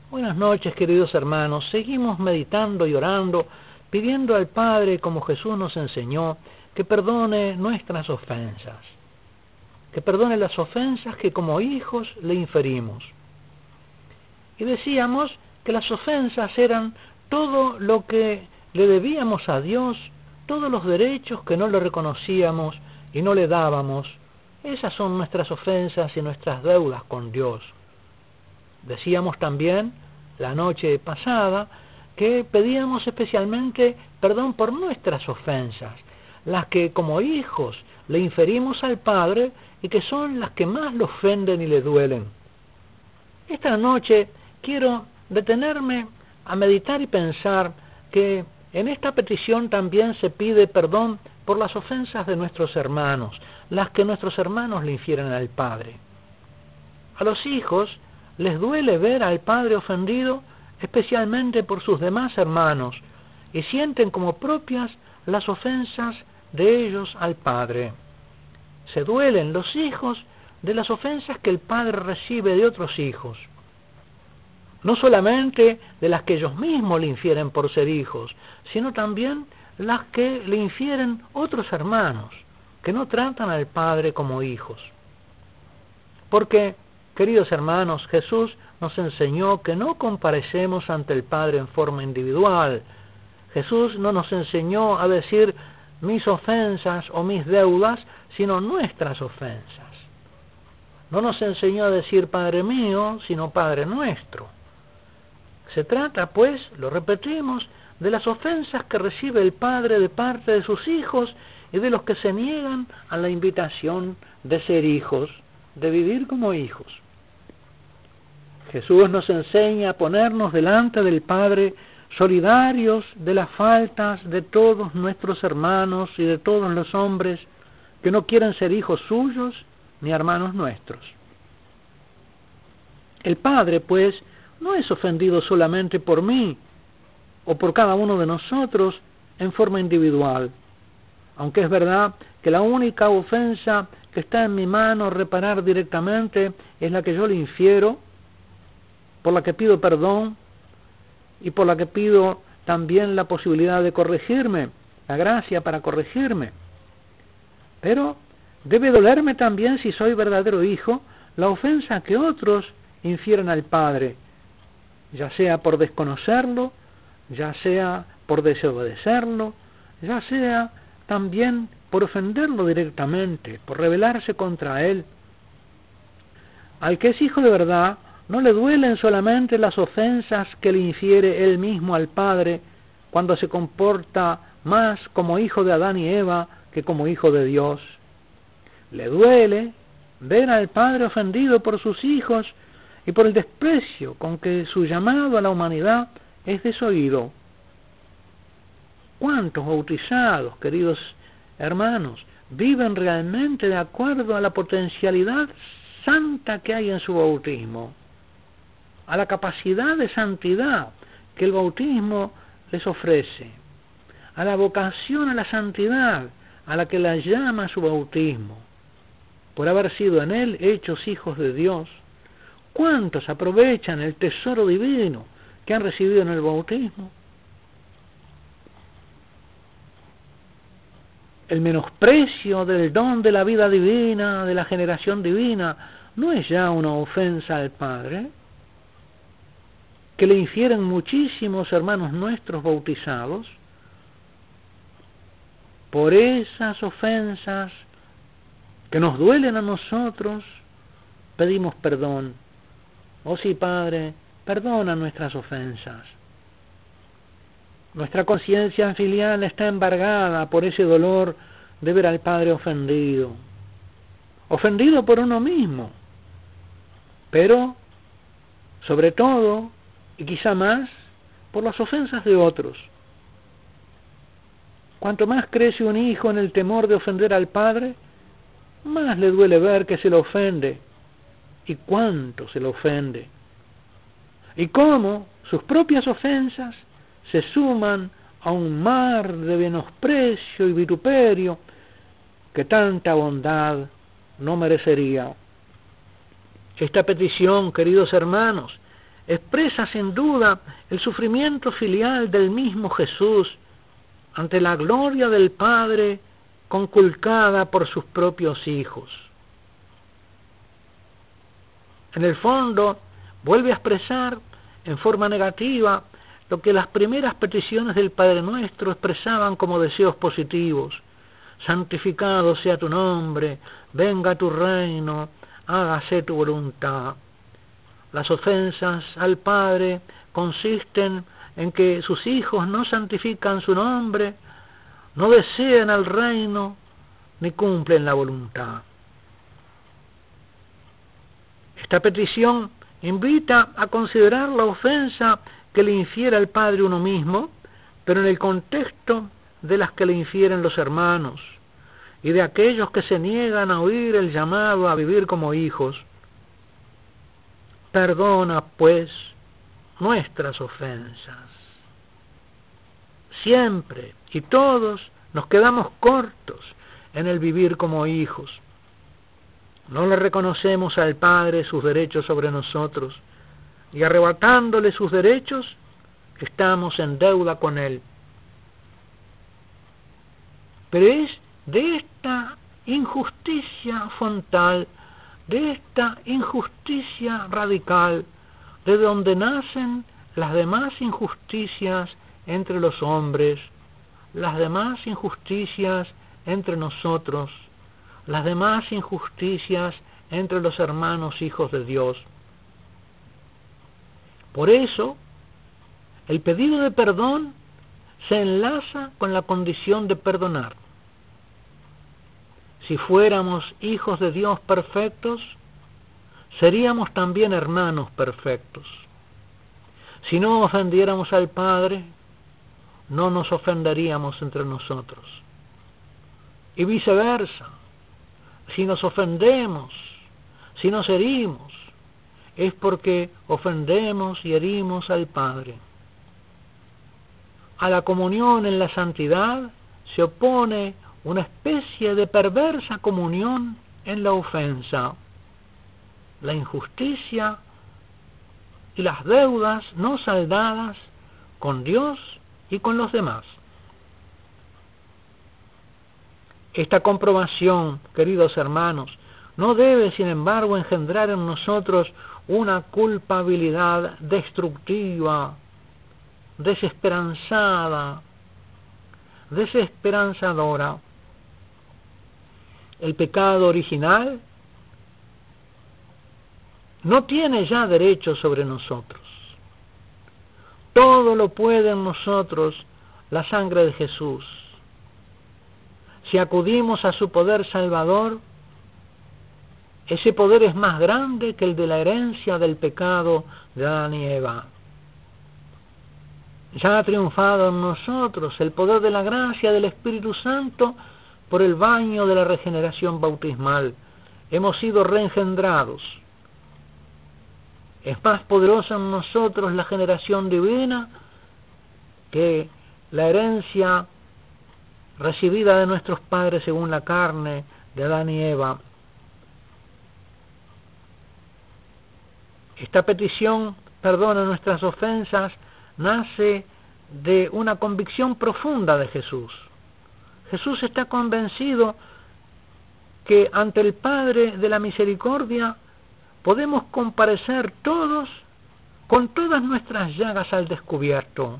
Buenas noches, queridos hermanos. Seguimos meditando y orando, pidiendo al Padre, como Jesús nos enseñó, que perdone nuestras ofensas, que perdone las ofensas que como hijos le inferimos. Y decíamos que las ofensas eran todo lo que le debíamos a Dios, todos los derechos que no le reconocíamos y no le dábamos. Esas son nuestras ofensas y nuestras deudas con Dios. Decíamos también la noche pasada que pedíamos especialmente perdón por nuestras ofensas, las que como hijos le inferimos al Padre y que son las que más le ofenden y le duelen. Esta noche quiero detenerme a meditar y pensar que en esta petición también se pide perdón por las ofensas de nuestros hermanos, las que nuestros hermanos le infieren al Padre. A los hijos les duele ver al Padre ofendido, especialmente por sus demás hermanos, y sienten como propias las ofensas de ellos al Padre. Se duelen los hijos de las ofensas que el Padre recibe de otros hijos, no solamente de las que ellos mismos le infieren por ser hijos, sino también las que le infieren otros hermanos, que no tratan al Padre como hijos. Porque, queridos hermanos, Jesús nos enseñó que no comparecemos ante el Padre en forma individual. Jesús no nos enseñó a decir mis ofensas o mis deudas, sino nuestras ofensas. No nos enseñó a decir Padre mío, sino Padre nuestro. Se trata, pues, lo repetimos, de las ofensas que recibe el Padre de parte de sus hijos y de los que se niegan a la invitación de ser hijos, de vivir como hijos. Jesús nos enseña a ponernos delante del Padre solidarios de las faltas de todos nuestros hermanos y de todos los hombres que no quieren ser hijos suyos ni hermanos nuestros. El Padre, pues, no es ofendido solamente por mí o por cada uno de nosotros en forma individual, aunque es verdad que la única ofensa que está en mi mano reparar directamente es la que yo le infiero, por la que pido perdón y por la que pido también la posibilidad de corregirme, la gracia para corregirme. Pero debe dolerme también, si soy verdadero hijo, la ofensa que otros infieren al Padre, ya sea por desconocerlo, ya sea por desobedecerlo, ya sea también por ofenderlo directamente, por rebelarse contra él. Al que es hijo de verdad, no le duelen solamente las ofensas que le infiere él mismo al Padre cuando se comporta más como hijo de Adán y Eva que como hijo de Dios. Le duele ver al Padre ofendido por sus hijos y por el desprecio con que su llamado a la humanidad es desoído. ¿Cuántos bautizados, queridos hermanos, viven realmente de acuerdo a la potencialidad santa que hay en su bautismo, a la capacidad de santidad que el bautismo les ofrece, a la vocación a la santidad a la que la llama su bautismo, por haber sido en él hechos hijos de Dios? ¿Cuántos aprovechan el tesoro divino que han recibido en el bautismo? El menosprecio del don de la vida divina, de la generación divina, ¿no es ya una ofensa al Padre? Que le infieren muchísimos hermanos nuestros bautizados. Por esas ofensas que nos duelen a nosotros, pedimos perdón. Oh sí, Padre, perdona nuestras ofensas. Nuestra conciencia filial está embargada por ese dolor de ver al Padre ofendido por uno mismo, pero sobre todo, y quizá más, por las ofensas de otros. Cuanto más crece un hijo en el temor de ofender al Padre, más le duele ver que se le ofende, y cuánto se le ofende, y cómo sus propias ofensas se suman a un mar de menosprecio y vituperio que tanta bondad no merecería. Esta petición, queridos hermanos, expresa sin duda el sufrimiento filial del mismo Jesús ante la gloria del Padre conculcada por sus propios hijos. En el fondo, vuelve a expresar en forma negativa lo que las primeras peticiones del Padre Nuestro expresaban como deseos positivos: santificado sea tu nombre, venga tu reino, hágase tu voluntad. Las ofensas al Padre consisten en que sus hijos no santifican su nombre, no desean el reino, ni cumplen la voluntad. Esta petición invita a considerar la ofensa que le infiere al Padre uno mismo, pero en el contexto de las que le infieren los hermanos y de aquellos que se niegan a oír el llamado a vivir como hijos. Perdona, pues, nuestras ofensas. Siempre y todos nos quedamos cortos en el vivir como hijos. No le reconocemos al Padre sus derechos sobre nosotros, y arrebatándole sus derechos, estamos en deuda con Él. Pero es de esta injusticia frontal, de esta injusticia radical, de donde nacen las demás injusticias entre los hombres, las demás injusticias entre nosotros, las demás injusticias entre los hermanos hijos de Dios. Por eso, el pedido de perdón se enlaza con la condición de perdonar. Si fuéramos hijos de Dios perfectos, seríamos también hermanos perfectos. Si no ofendiéramos al Padre, no nos ofenderíamos entre nosotros. Y viceversa, si nos ofendemos, si nos herimos, es porque ofendemos y herimos al Padre. A la comunión en la santidad se opone una especie de perversa comunión en la ofensa, la injusticia y las deudas no saldadas con Dios y con los demás. Esta comprobación, queridos hermanos, no debe, sin embargo, engendrar en nosotros una culpabilidad destructiva, desesperanzada, desesperanzadora. El pecado original no tiene ya derecho sobre nosotros. Todo lo puede en nosotros la sangre de Jesús. Si acudimos a su poder salvador, ese poder es más grande que el de la herencia del pecado de Adán y Eva. Ya ha triunfado en nosotros el poder de la gracia del Espíritu Santo por el baño de la regeneración bautismal. Hemos sido reengendrados. Es más poderosa en nosotros la generación divina que la herencia recibida de nuestros padres según la carne de Adán y Eva. Esta petición, perdona nuestras ofensas, nace de una convicción profunda de Jesús. Jesús está convencido que ante el Padre de la Misericordia podemos comparecer todos con todas nuestras llagas al descubierto,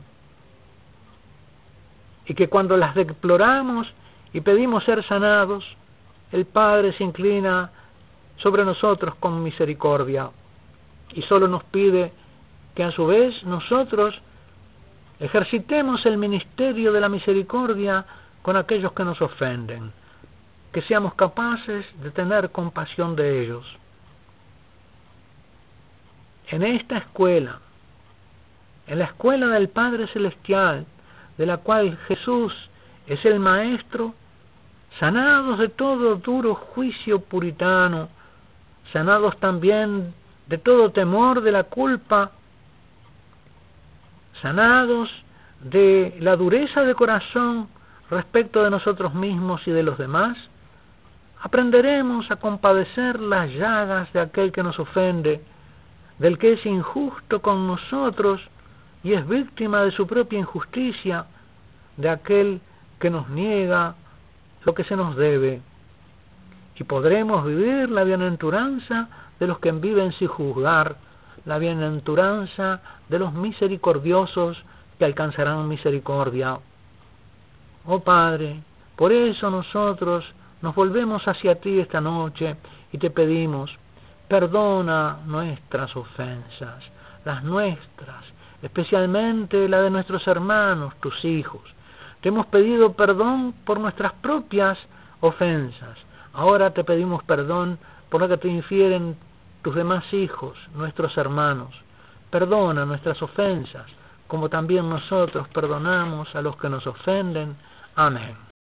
y que cuando las deploramos y pedimos ser sanados, el Padre se inclina sobre nosotros con misericordia y solo nos pide que a su vez nosotros ejercitemos el ministerio de la misericordia con aquellos que nos ofenden, que seamos capaces de tener compasión de ellos. En esta escuela, en la escuela del Padre Celestial, de la cual Jesús es el Maestro, sanados de todo duro juicio puritano, sanados también de todo temor de la culpa, sanados de la dureza de corazón respecto de nosotros mismos y de los demás, aprenderemos a compadecer las llagas de aquel que nos ofende, del que es injusto con nosotros y es víctima de su propia injusticia, de aquel que nos niega lo que se nos debe. Y podremos vivir la bienaventuranza de los que viven sin juzgar, la bienaventuranza de los misericordiosos que alcanzarán misericordia. Oh Padre, por eso nosotros nos volvemos hacia ti esta noche y te pedimos, perdona nuestras ofensas, las nuestras, especialmente la de nuestros hermanos, tus hijos. Te hemos pedido perdón por nuestras propias ofensas. Ahora te pedimos perdón por lo que te infieren tus demás hijos, nuestros hermanos. Perdona nuestras ofensas, como también nosotros perdonamos a los que nos ofenden. Amén.